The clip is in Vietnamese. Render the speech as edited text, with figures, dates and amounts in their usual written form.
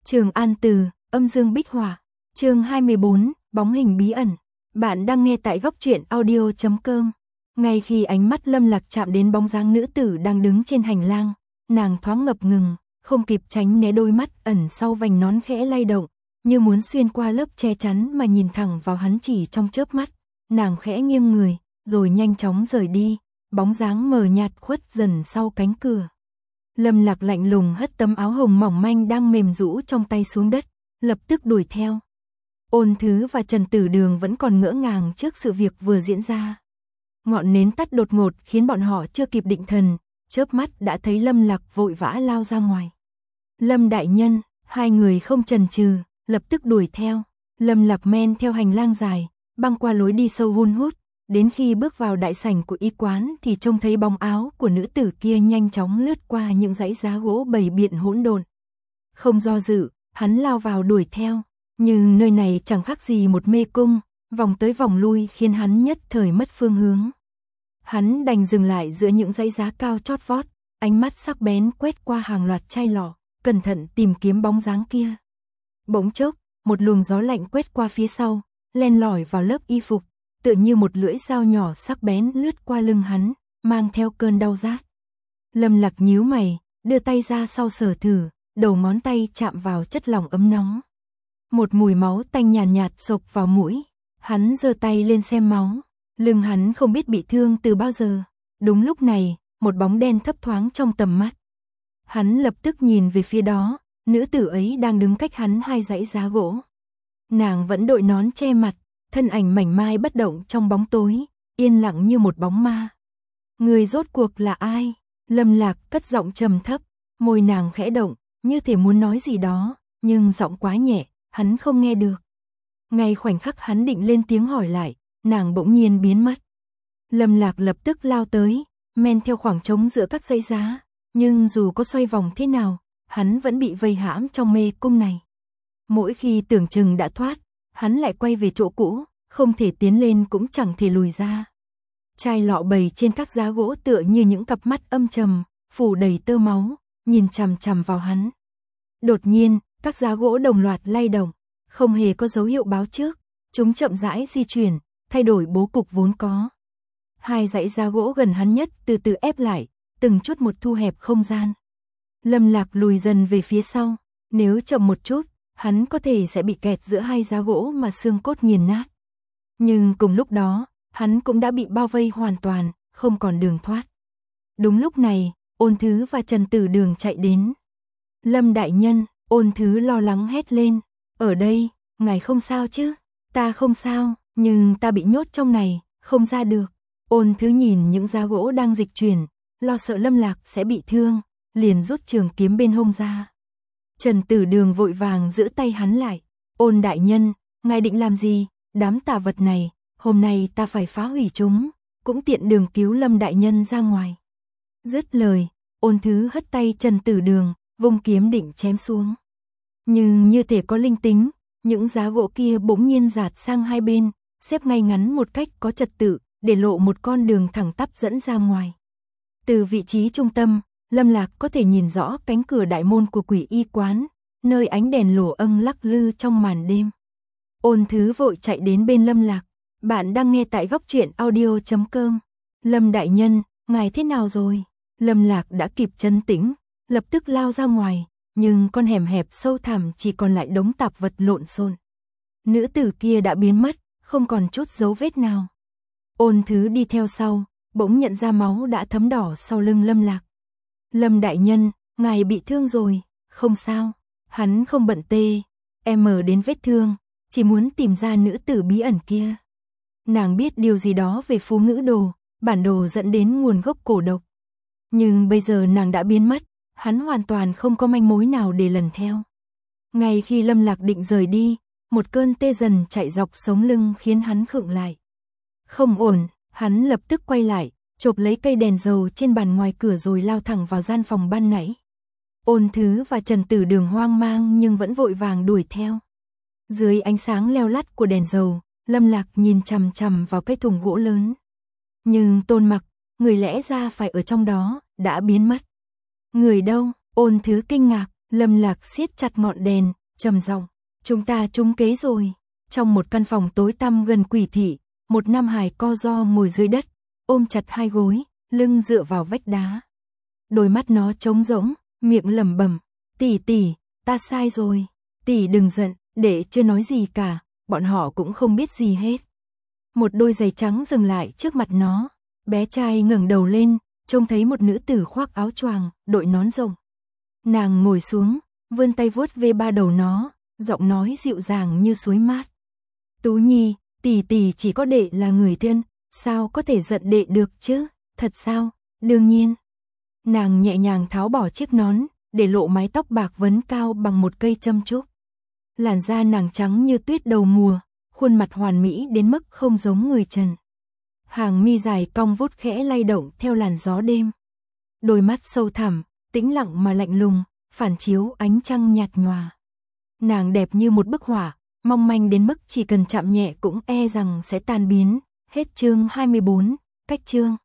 Trường An Từ, âm dương bích hỏa. Chương 24, bóng hình bí ẩn. Bạn đang nghe tại góc truyện audio.com. Ngay khi ánh mắt Lâm Lạc chạm đến bóng dáng nữ tử đang đứng trên hành lang, nàng thoáng ngập ngừng, không kịp tránh né, đôi mắt ẩn sau vành nón khẽ lay động, như muốn xuyên qua lớp che chắn mà nhìn thẳng vào hắn chỉ trong chớp mắt. Nàng khẽ nghiêng người, rồi nhanh chóng rời đi, bóng dáng mờ nhạt khuất dần sau cánh cửa. Lâm Lạc lạnh lùng hất tấm áo hồng mỏng manh đang mềm rũ trong tay xuống đất, lập tức đuổi theo. Ôn Thứ và Trần Tử Đường vẫn còn ngỡ ngàng trước sự việc vừa diễn ra. Ngọn nến tắt đột ngột khiến bọn họ chưa kịp định thần, chớp mắt đã thấy Lâm Lạc vội vã lao ra ngoài. Lâm đại nhân, hai người không chần chừ, lập tức đuổi theo. Lâm Lạc men theo hành lang dài, băng qua lối đi sâu hun hút, đến khi bước vào đại sảnh của y quán thì trông thấy bóng áo của nữ tử kia nhanh chóng lướt qua những dãy giá gỗ bày biện hỗn độn. Không do dự, hắn lao vào đuổi theo, nhưng nơi này chẳng khác gì một mê cung, vòng tới vòng lui khiến hắn nhất thời mất phương hướng. Hắn đành dừng lại giữa những dãy giá cao chót vót, ánh mắt sắc bén quét qua hàng loạt chai lọ, cẩn thận tìm kiếm bóng dáng kia. Bỗng chốc, một luồng gió lạnh quét qua phía sau, len lỏi vào lớp y phục, tựa như một lưỡi dao nhỏ sắc bén lướt qua lưng hắn, mang theo cơn đau rát. Lâm Lạc nhíu mày, đưa tay ra sau sờ thử, đầu ngón tay chạm vào chất lỏng ấm nóng. Một mùi máu tanh nhàn nhạt xộc vào mũi, hắn giơ tay lên xem máu, lưng hắn không biết bị thương từ bao giờ. Đúng lúc này, một bóng đen thấp thoáng trong tầm mắt. Hắn lập tức nhìn về phía đó, nữ tử ấy đang đứng cách hắn hai dãy giá gỗ. Nàng vẫn đội nón che mặt, thân ảnh mảnh mai bất động trong bóng tối, yên lặng như một bóng ma. Người rốt cuộc là ai? Lâm Lạc cất giọng trầm thấp, môi nàng khẽ động, như thể muốn nói gì đó, nhưng giọng quá nhẹ, hắn không nghe được. Ngay khoảnh khắc hắn định lên tiếng hỏi lại, nàng bỗng nhiên biến mất. Lâm Lạc lập tức lao tới, men theo khoảng trống giữa các dãy giá, nhưng dù có xoay vòng thế nào, hắn vẫn bị vây hãm trong mê cung này. Mỗi khi tưởng chừng đã thoát, hắn lại quay về chỗ cũ, không thể tiến lên cũng chẳng thể lùi ra. Chai lọ bày trên các giá gỗ tựa như những cặp mắt âm trầm, phủ đầy tơ máu, nhìn chằm chằm vào hắn. Đột nhiên, các giá gỗ đồng loạt lay động, không hề có dấu hiệu báo trước, chúng chậm rãi di chuyển, thay đổi bố cục vốn có. Hai dãy giá gỗ gần hắn nhất từ từ ép lại, từng chút một thu hẹp không gian. Lâm Lạc lùi dần về phía sau, nếu chậm một chút, hắn có thể sẽ bị kẹt giữa hai giá gỗ mà xương cốt nghiền nát. Nhưng cùng lúc đó, hắn cũng đã bị bao vây hoàn toàn, không còn đường thoát. Đúng lúc này, Ôn Thứ và Trần Tử Đường chạy đến. Lâm đại nhân, Ôn Thứ lo lắng hét lên, ở đây, ngài không sao chứ? Ta không sao, nhưng ta bị nhốt trong này, không ra được. Ôn Thứ nhìn những giá gỗ đang dịch chuyển, lo sợ Lâm Lạc sẽ bị thương, liền rút trường kiếm bên hông ra. Trần Tử Đường vội vàng giữ tay hắn lại. Ôn đại nhân, ngài định làm gì? Đám tà vật này, hôm nay ta phải phá hủy chúng, cũng tiện đường cứu Lâm đại nhân ra ngoài. Dứt lời, Ôn Thứ hất tay Trần Tử Đường, vung kiếm định chém xuống. Nhưng như thể có linh tính, những giá gỗ kia bỗng nhiên dạt sang hai bên, xếp ngay ngắn một cách có trật tự, để lộ một con đường thẳng tắp dẫn ra ngoài. Từ vị trí trung tâm, Lâm Lạc có thể nhìn rõ cánh cửa đại môn của Quỷ Y quán, nơi ánh đèn lổ âng lắc lư trong màn đêm. Ôn Thứ vội chạy đến bên Lâm Lạc. Bạn đang nghe tại góc truyện audio.com. Lâm đại nhân, ngài thế nào rồi? Lâm Lạc đã kịp trấn tĩnh, lập tức lao ra ngoài, nhưng con hẻm hẹp sâu thẳm chỉ còn lại đống tạp vật lộn xộn. Nữ tử kia đã biến mất, không còn chút dấu vết nào. Ôn Thứ đi theo sau, bỗng nhận ra máu đã thấm đỏ sau lưng Lâm Lạc. Lâm đại nhân, ngài bị thương rồi, không sao. Hắn không bận đến vết thương, chỉ muốn tìm ra nữ tử bí ẩn kia. Nàng biết điều gì đó về phú ngữ đồ, bản đồ dẫn đến nguồn gốc cổ độc. Nhưng bây giờ nàng đã biến mất, hắn hoàn toàn không có manh mối nào để lần theo. Ngay khi Lâm Lạc định rời đi, một cơn tê dần chạy dọc sống lưng khiến hắn khựng lại. Không ổn, hắn lập tức quay lại, chộp lấy cây đèn dầu trên bàn ngoài cửa rồi lao thẳng vào gian phòng ban nãy. Ôn Thứ và Trần Tử Đường hoang mang nhưng vẫn vội vàng đuổi theo. Dưới ánh sáng leo lắt của đèn dầu, Lâm Lạc nhìn chằm chằm vào cái thùng gỗ lớn. Nhưng Tôn Mặc, người lẽ ra phải ở trong đó, đã biến mất. Người đâu? Ôn Thứ kinh ngạc, Lâm Lạc siết chặt ngọn đèn, trầm giọng, chúng ta trúng kế rồi. Trong một căn phòng tối tăm gần quỷ thị, một nam hài co ro ngồi dưới đất, ôm chặt hai gối, lưng dựa vào vách đá. Đôi mắt nó trống rỗng, miệng lẩm bẩm, tỷ tỷ, ta sai rồi, tỷ đừng giận, để chưa nói gì cả, bọn họ cũng không biết gì hết. Một đôi giày trắng dừng lại trước mặt nó, bé trai ngẩng đầu lên, trông thấy một nữ tử khoác áo choàng, đội nón rộng. Nàng ngồi xuống, vươn tay vuốt ve ba đầu nó, giọng nói dịu dàng như suối mát. Tú Nhi, tỷ tỷ chỉ có đệ là người thân, sao có thể giận đệ được chứ, thật sao, đương nhiên. Nàng nhẹ nhàng tháo bỏ chiếc nón, để lộ mái tóc bạc vấn cao bằng một cây châm trúc. Làn da nàng trắng như tuyết đầu mùa, khuôn mặt hoàn mỹ đến mức không giống người trần. Hàng mi dài cong vút khẽ lay động theo làn gió đêm. Đôi mắt sâu thẳm, tĩnh lặng mà lạnh lùng, phản chiếu ánh trăng nhạt nhòa. Nàng đẹp như một bức họa, mong manh đến mức chỉ cần chạm nhẹ cũng e rằng sẽ tan biến. Hết chương 24, cách chương.